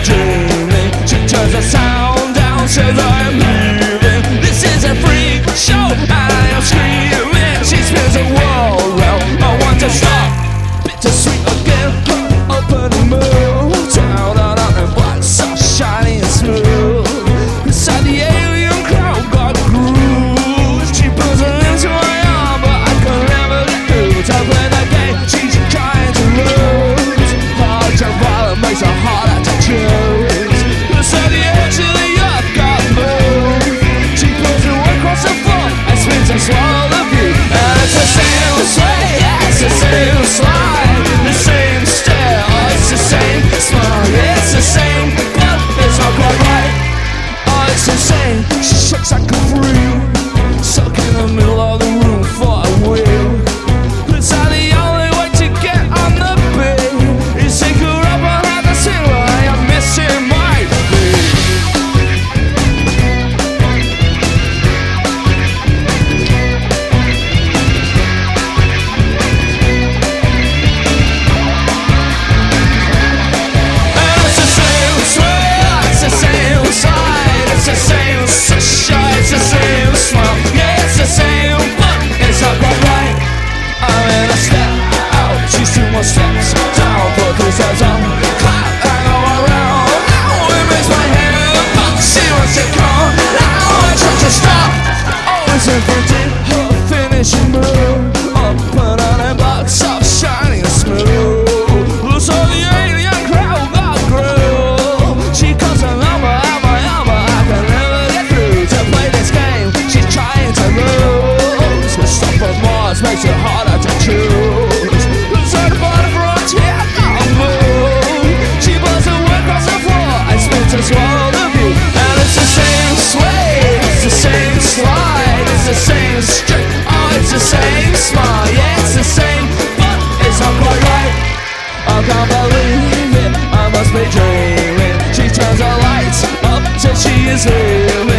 dreaming. She turns the sound down, says I'm leaving. This is a freak show, and I am screaming. She spins the world round, I want to stop. Bittersweet again, open and move. Down, down, down, and black, so shiny and smooth. Inside the alien crowd got grooves. She pulls her into my arm, but I can never get through. To play the game, she's trying to lose. Hard to follow, makes her harder to choose. Inside the edge of the earth got moved. She pulls her way across the floor and spins and swallows the view. And it's the same sway, it's the same slide, the same stare, it's the same smile, it's the same, but it's not quite right. Oh, it's insane, she shakes like a freak, stuck in the middle of the room for a wheel. It's not the only way to get on the beat. Is take her up and have the sing while I am missing my beat. And it's the same sway, it's the same slide, it's the same sunshine, it's the same smile. Yeah, it's the same, but it's not quite right. I'm in a step out, she's 2 more steps down, put those hands on, clap and go around. Now it makes my head pop, she wants to come. Now I try to stop, always inventing her finishing move. Up and on and back, soft, shiny and smooth. So the alien crowd got groove. She calls her number, I can never get through. To play this game, she's trying to lose. The stuff of Mars makes it harder to choose. So the bottom frontier got move. She blows her way across the floor and spins and swallows the view. And it's the same sway, it's the same slide, it's the same streak. Oh, it's the same smile, yeah, it's the same, but it's not quite right. I can't believe it, I must be dreaming. She turns the lights up till she is leaving.